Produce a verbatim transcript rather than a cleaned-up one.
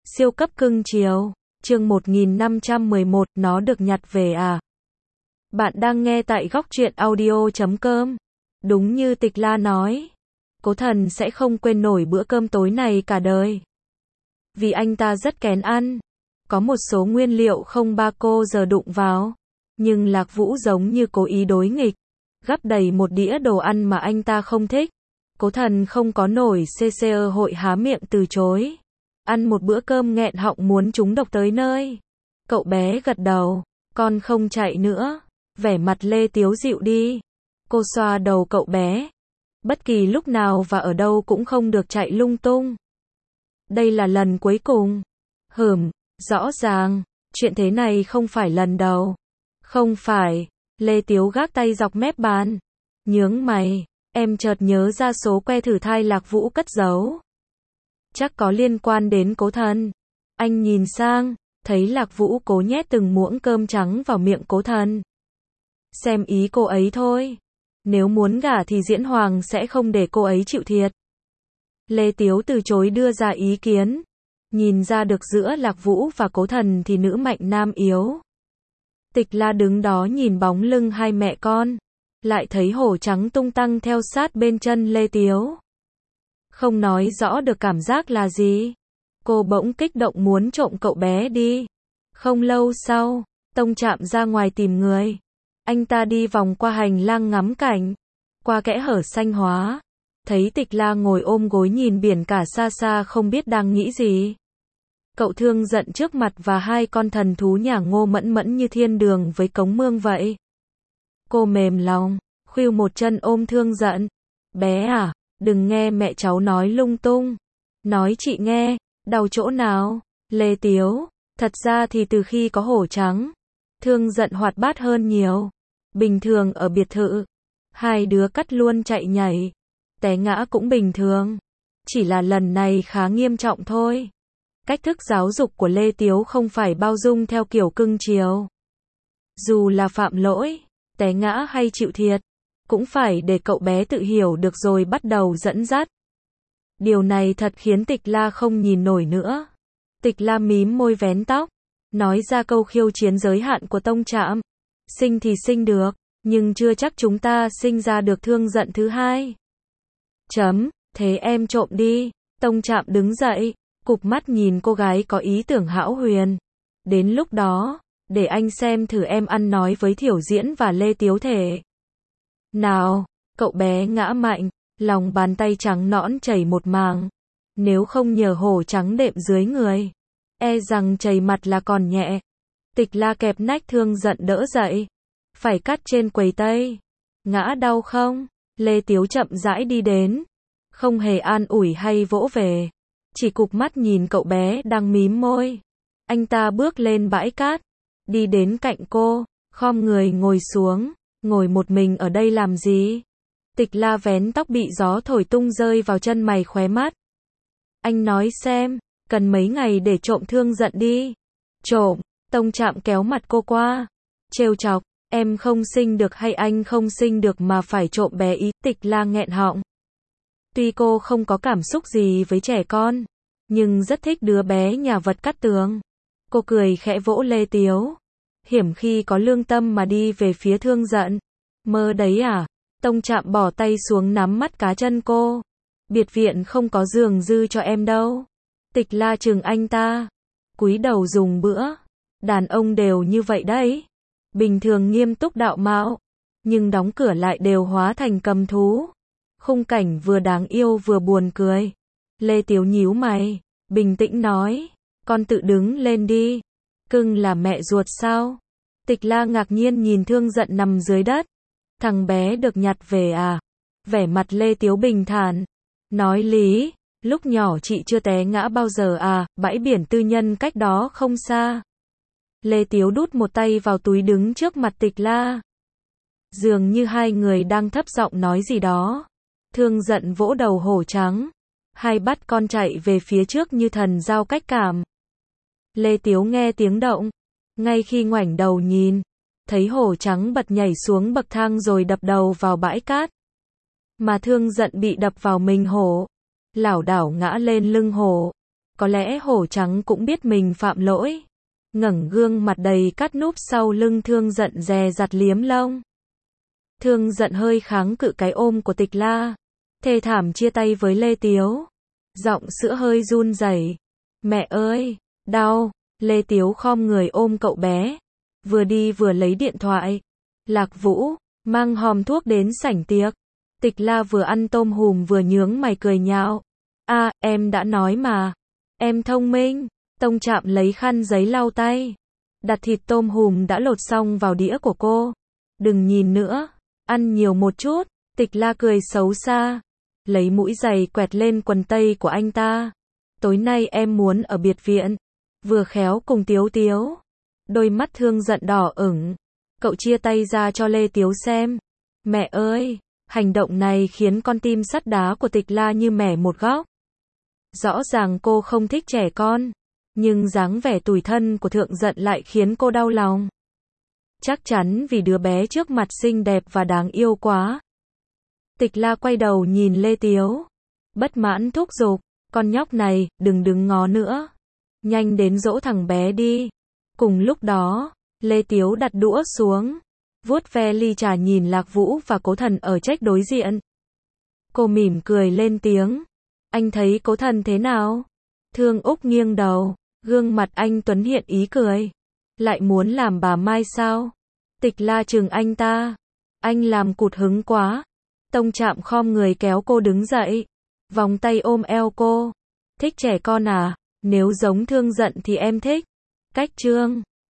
Siêu cấp cưng chiều. Chương một nghìn năm trăm mười một, nó được nhặt về à? Bạn đang nghe tại góc truyện audio chấm com. Đúng như Tịch La nói, Cố Thần sẽ không quên nổi bữa cơm tối này cả đời. Vì anh ta rất kén ăn. Có một số nguyên liệu không ba cô giờ đụng vào. Nhưng Lạc Vũ giống như cố ý đối nghịch. Gắp đầy một đĩa đồ ăn mà anh ta không thích. Cố Thần không có nổi xê xê ơ hội há miệng từ chối. Ăn một bữa cơm nghẹn họng muốn trúng độc tới nơi. Cậu bé gật đầu. Con không chạy nữa. Vẻ mặt Lê Tiếu dịu đi. Cô xoa đầu cậu bé. Bất kỳ lúc nào và ở đâu cũng không được chạy lung tung. Đây là lần cuối cùng. Hửm, rõ ràng. Chuyện thế này không phải lần đầu. Không phải. Lê Tiếu gác tay dọc mép bàn. Nhướng mày. Em chợt nhớ ra số que thử thai Lạc Vũ cất giấu. Chắc có liên quan đến Cố Thần. Anh nhìn sang, thấy Lạc Vũ cố nhét từng muỗng cơm trắng vào miệng Cố Thần. Xem ý cô ấy thôi. Nếu muốn gả thì Diễn Hoàng sẽ không để cô ấy chịu thiệt. Lê Tiếu từ chối đưa ra ý kiến. Nhìn ra được giữa Lạc Vũ và Cố Thần thì nữ mạnh nam yếu. Tịch La đứng đó nhìn bóng lưng hai mẹ con. Lại thấy hổ trắng tung tăng theo sát bên chân Lê Tiếu. Không nói rõ được cảm giác là gì. Cô bỗng kích động muốn trộm cậu bé đi. Không lâu sau, Tông Trạm ra ngoài tìm người. Anh ta đi vòng qua hành lang ngắm cảnh. Qua kẽ hở xanh hóa. Thấy Tịch La ngồi ôm gối nhìn biển cả xa xa không biết đang nghĩ gì. Cậu Thương Giận trước mặt và hai con thần thú nhà Ngô Mẫn Mẫn như thiên đường với cống mương vậy. Cô mềm lòng, khuỵu một chân ôm Thương Giận. Bé à, đừng nghe mẹ cháu nói lung tung. Nói chị nghe, đau chỗ nào? Lê Tiếu, thật ra thì từ khi có hổ trắng, Thương Giận hoạt bát hơn nhiều. Bình thường ở biệt thự, hai đứa cắt luôn chạy nhảy, té ngã cũng bình thường. Chỉ là lần này khá nghiêm trọng thôi. Cách thức giáo dục của Lê Tiếu không phải bao dung theo kiểu cưng chiều. Dù là phạm lỗi, té ngã hay chịu thiệt, cũng phải để cậu bé tự hiểu được rồi bắt đầu dẫn dắt. Điều này thật khiến Tịch La không nhìn nổi nữa. Tịch La mím môi vén tóc, nói ra câu khiêu chiến giới hạn của Tông Trạm. Sinh thì sinh được, nhưng chưa chắc chúng ta sinh ra được Thương Giận thứ hai. Chấm, thế em trộm đi. Tông Trạm đứng dậy, cụp mắt nhìn cô gái có ý tưởng hão huyền. Đến lúc đó, để anh xem thử em ăn nói với Thiểu Diễn và Lê Tiếu thể nào. Cậu bé ngã mạnh, lòng bàn tay trắng nõn chảy một màng. Nếu không nhờ hổ trắng đệm dưới người, e rằng chảy mặt là còn nhẹ. Tịch La kẹp nách Thương Giận đỡ dậy. Phải cắt trên quầy tây. Ngã đau không? Lê Tiếu chậm rãi đi đến. Không hề an ủi hay vỗ về. Chỉ cụp mắt nhìn cậu bé đang mím môi. Anh ta bước lên bãi cát. Đi đến cạnh cô. Khom người ngồi xuống. Ngồi một mình ở đây làm gì? Tịch La vén tóc bị gió thổi tung rơi vào chân mày khóe mắt. Anh nói xem, cần mấy ngày để trộm Thương Giận đi. Trộm? Tông Trạm kéo mặt cô qua. Trêu chọc, em không sinh được hay anh không sinh được mà phải trộm bé ý? Tịch La nghẹn họng. Tuy cô không có cảm xúc gì với trẻ con, nhưng rất thích đứa bé nhà vật cắt tường. Cô cười khẽ vỗ Lê Tiếu. Hiểm khi có lương tâm mà đi về phía Thương Giận. Mơ đấy à? Tông Trạm bỏ tay xuống nắm mắt cá chân cô. Biệt viện không có giường dư cho em đâu. Tịch La chừng anh ta. Cúi đầu dùng bữa. Đàn ông đều như vậy đấy. Bình thường nghiêm túc đạo mạo, nhưng đóng cửa lại đều hóa thành cầm thú. Khung cảnh vừa đáng yêu vừa buồn cười. Lê Tiếu nhíu mày, bình tĩnh nói. Con tự đứng lên đi. Cưng là mẹ ruột sao? Tịch La ngạc nhiên nhìn Thương Giận nằm dưới đất. Thằng bé được nhặt về à? Vẻ mặt Lê Tiếu bình thản. Nói lý, lúc nhỏ chị chưa té ngã bao giờ à? Bãi biển tư nhân cách đó không xa. Lê Tiếu đút một tay vào túi đứng trước mặt Tịch La. Dường như hai người đang thấp giọng nói gì đó. Thương Giận vỗ đầu hổ trắng. Hai bắt con chạy về phía trước như thần giao cách cảm. Lê Tiếu nghe tiếng động. Ngay khi ngoảnh đầu nhìn, thấy hổ trắng bật nhảy xuống bậc thang rồi đập đầu vào bãi cát. Mà Thương Giận bị đập vào mình hổ. Lảo đảo ngã lên lưng hổ. có lẽ hổ trắng cũng biết mình phạm lỗi. Ngẩng gương mặt đầy cắt núp sau lưng Thương Giận dè dặt liếm lông. Thương Giận hơi kháng cự cái ôm của Tịch La. Thê thảm chia tay với Lê Tiếu. Giọng sữa hơi run rẩy. Mẹ ơi, đau. Lê Tiếu khom người ôm cậu bé. Vừa đi vừa lấy điện thoại. Lạc Vũ, mang hòm thuốc đến sảnh tiệc. Tịch La vừa ăn tôm hùm vừa nhướng mày cười nhạo. À, em đã nói mà. Em thông minh. Tông Trạm lấy khăn giấy lau tay. Đặt thịt tôm hùm đã lột xong vào đĩa của cô. Đừng nhìn nữa. Ăn nhiều một chút. Tịch La cười xấu xa. Lấy mũi giày quẹt lên quần tây của anh ta. Tối nay em muốn ở biệt viện. Vừa khéo cùng Tiếu Tiếu. Đôi mắt Thương Giận đỏ ửng. Cậu chia tay ra cho Lê Tiếu xem. Mẹ ơi, hành động này khiến con tim sắt đá của Tịch La như mẻ một góc. Rõ ràng cô không thích trẻ con. Nhưng dáng vẻ tủi thân của Thương Giận lại khiến cô đau lòng. Chắc chắn vì đứa bé trước mặt xinh đẹp và đáng yêu quá. Tịch La quay đầu nhìn Lê Tiếu. Bất mãn thúc giục. Con nhóc này, đừng đứng ngó nữa. Nhanh đến dỗ thằng bé đi. Cùng lúc đó, Lê Tiếu đặt đũa xuống. Vuốt ve ly trà nhìn Lạc Vũ và Cố Thần ở trách đối diện. Cô mỉm cười lên tiếng. Anh thấy Cố Thần thế nào? Thương Úc nghiêng đầu. Gương mặt anh Tuấn hiện ý cười. Lại muốn làm bà Mai sao? Tịch La chừng anh ta. Anh làm cụt hứng quá. Tông Trạm khom người kéo cô đứng dậy. Vòng tay ôm eo cô. Thích trẻ con à? Nếu giống Thương Giận thì em thích. Cách Trương.